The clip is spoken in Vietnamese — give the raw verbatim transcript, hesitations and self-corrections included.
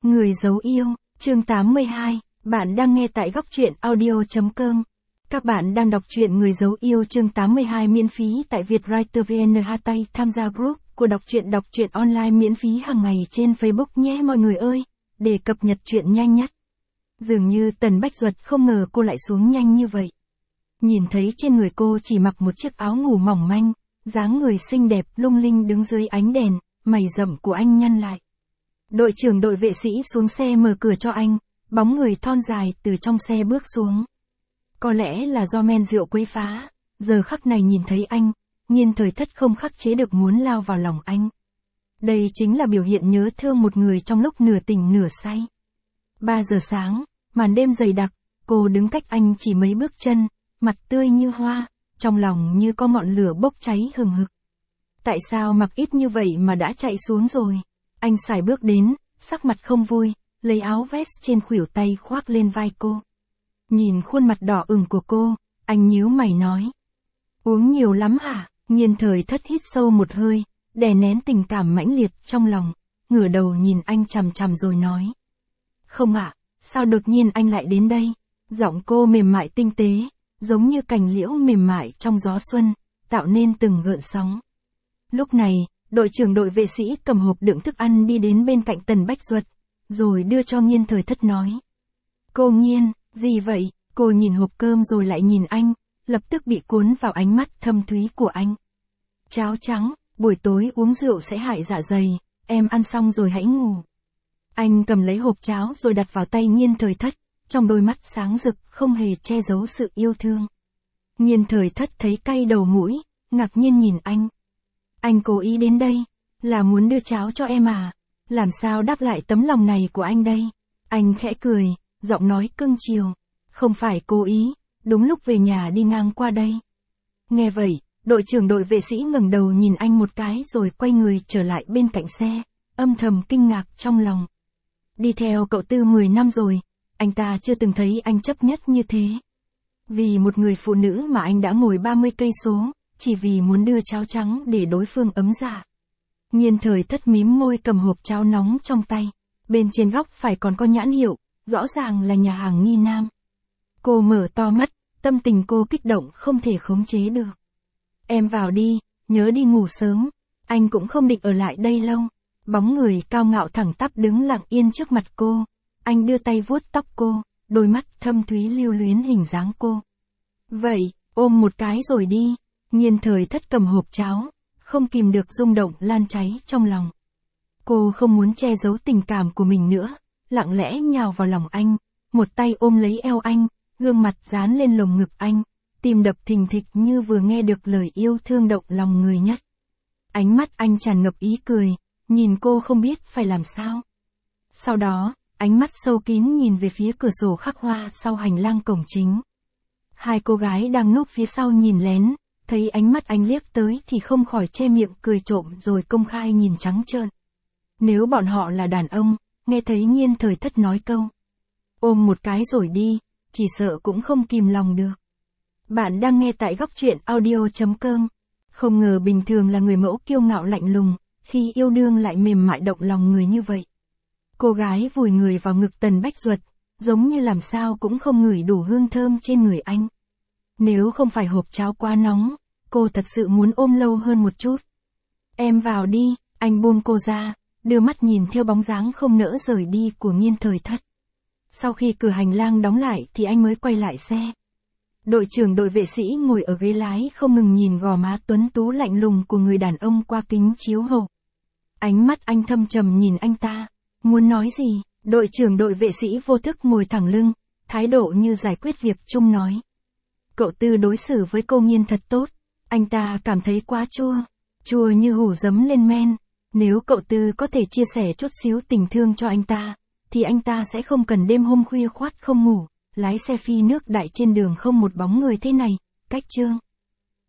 Người giấu yêu, chương tám mươi hai, bạn đang nghe tại góc truyện audio chấm com. Các bạn đang đọc truyện Người giấu yêu chương tám mươi hai miễn phí tại Vietwriter vê en Hatay, tham gia group của đọc truyện đọc truyện online miễn phí hàng ngày trên Facebook nhé mọi người ơi, để cập nhật truyện nhanh nhất. Dường như Tần Bách Duật không ngờ cô lại xuống nhanh như vậy. Nhìn thấy trên người cô chỉ mặc một chiếc áo ngủ mỏng manh, dáng người xinh đẹp lung linh đứng dưới ánh đèn, mày rậm của anh nhăn lại. Đội trưởng đội vệ sĩ xuống xe mở cửa cho anh, bóng người thon dài từ trong xe bước xuống. Có lẽ là do men rượu quấy phá, giờ khắc này nhìn thấy anh, Nhiên Thời Thất không khắc chế được muốn lao vào lòng anh. Đây chính là biểu hiện nhớ thương một người trong lúc nửa tỉnh nửa say. Ba giờ sáng, màn đêm dày đặc, cô đứng cách anh chỉ mấy bước chân, mặt tươi như hoa, trong lòng như có ngọn lửa bốc cháy hừng hực. Tại sao mặc ít như vậy mà đã chạy xuống rồi? Anh sải bước đến, sắc mặt không vui, lấy áo vest trên khuỷu tay khoác lên vai cô. Nhìn khuôn mặt đỏ ửng của cô, anh nhíu mày nói. Uống nhiều lắm hả? Nhiên Thời Thất hít sâu một hơi, đè nén tình cảm mãnh liệt trong lòng, ngửa đầu nhìn anh chằm chằm rồi nói. Không ạ, sao đột nhiên anh lại đến đây? Giọng cô mềm mại tinh tế, giống như cành liễu mềm mại trong gió xuân, tạo nên từng gợn sóng. Lúc này, đội trưởng đội vệ sĩ cầm hộp đựng thức ăn đi đến bên cạnh Tần Bách Duật, rồi đưa cho Nhiên Thời Thất nói. Cô Nhiên, gì vậy? Cô nhìn hộp cơm rồi lại nhìn anh, lập tức bị cuốn vào ánh mắt thâm thúy của anh. Cháo trắng, buổi tối uống rượu sẽ hại dạ dày, em ăn xong rồi hãy ngủ. Anh cầm lấy hộp cháo rồi đặt vào tay Nhiên Thời Thất, trong đôi mắt sáng rực không hề che giấu sự yêu thương. Nhiên Thời Thất thấy cay đầu mũi, ngạc nhiên nhìn anh. Anh cố ý đến đây, là muốn đưa cháo cho em à? Làm sao đáp lại tấm lòng này của anh đây? Anh khẽ cười, giọng nói cưng chiều. Không phải cố ý, đúng lúc về nhà đi ngang qua đây. Nghe vậy, đội trưởng đội vệ sĩ ngẩng đầu nhìn anh một cái rồi quay người trở lại bên cạnh xe, âm thầm kinh ngạc trong lòng. Đi theo cậu Tư mười năm rồi, anh ta chưa từng thấy anh chấp nhất như thế. Vì một người phụ nữ mà anh đã ngồi ba mươi cây số, chỉ vì muốn đưa cháo trắng để đối phương ấm dạ. Nhiên Thời Thất mím môi cầm hộp cháo nóng trong tay, bên trên góc phải còn có nhãn hiệu, rõ ràng là nhà hàng Nghi Nam. Cô mở to mắt, tâm tình cô kích động không thể khống chế được. Em vào đi, nhớ đi ngủ sớm, anh cũng không định ở lại đây lâu. Bóng người cao ngạo thẳng tắp đứng lặng yên trước mặt cô, anh đưa tay vuốt tóc cô, đôi mắt thâm thúy lưu luyến hình dáng cô. Vậy, ôm một cái rồi đi. Nhiên Thời Thất cầm hộp cháo, không kìm được rung động lan cháy trong lòng. Cô không muốn che giấu tình cảm của mình nữa, lặng lẽ nhào vào lòng anh, một tay ôm lấy eo anh, gương mặt dán lên lồng ngực anh, tim đập thình thịch như vừa nghe được lời yêu thương động lòng người nhất. Ánh mắt anh tràn ngập ý cười, nhìn cô không biết phải làm sao. Sau đó, ánh mắt sâu kín nhìn về phía cửa sổ khắc hoa sau hành lang cổng chính. Hai cô gái đang núp phía sau nhìn lén, thấy ánh mắt anh liếc tới thì không khỏi che miệng cười trộm rồi công khai nhìn trắng trợn. Nếu bọn họ là đàn ông, nghe thấy Nhiên Thời Thất nói câu ôm một cái rồi đi, chỉ sợ cũng không kìm lòng được. Bạn đang nghe tại góc truyện audio chấm com. Không ngờ bình thường là người mẫu kiêu ngạo lạnh lùng, khi yêu đương lại mềm mại động lòng người như vậy. Cô gái vùi người vào ngực Tần Bách Duật, giống như làm sao cũng không ngửi đủ hương thơm trên người anh. Nếu không phải hộp cháo quá nóng, cô thật sự muốn ôm lâu hơn một chút. Em vào đi, anh buông cô ra, đưa mắt nhìn theo bóng dáng không nỡ rời đi của Nhiên Thời Thất. Sau khi cửa hành lang đóng lại thì anh mới quay lại xe. Đội trưởng đội vệ sĩ ngồi ở ghế lái không ngừng nhìn gò má tuấn tú lạnh lùng của người đàn ông qua kính chiếu hậu. Ánh mắt anh thâm trầm nhìn anh ta, muốn nói gì? Đội trưởng đội vệ sĩ vô thức ngồi thẳng lưng, thái độ như giải quyết việc chung nói. Cậu Tư đối xử với cô Nhiên thật tốt, anh ta cảm thấy quá chua, chua như hủ giấm lên men. Nếu cậu Tư có thể chia sẻ chút xíu tình thương cho anh ta, thì anh ta sẽ không cần đêm hôm khuya khoắt không ngủ, lái xe phi nước đại trên đường không một bóng người thế này. Cách chương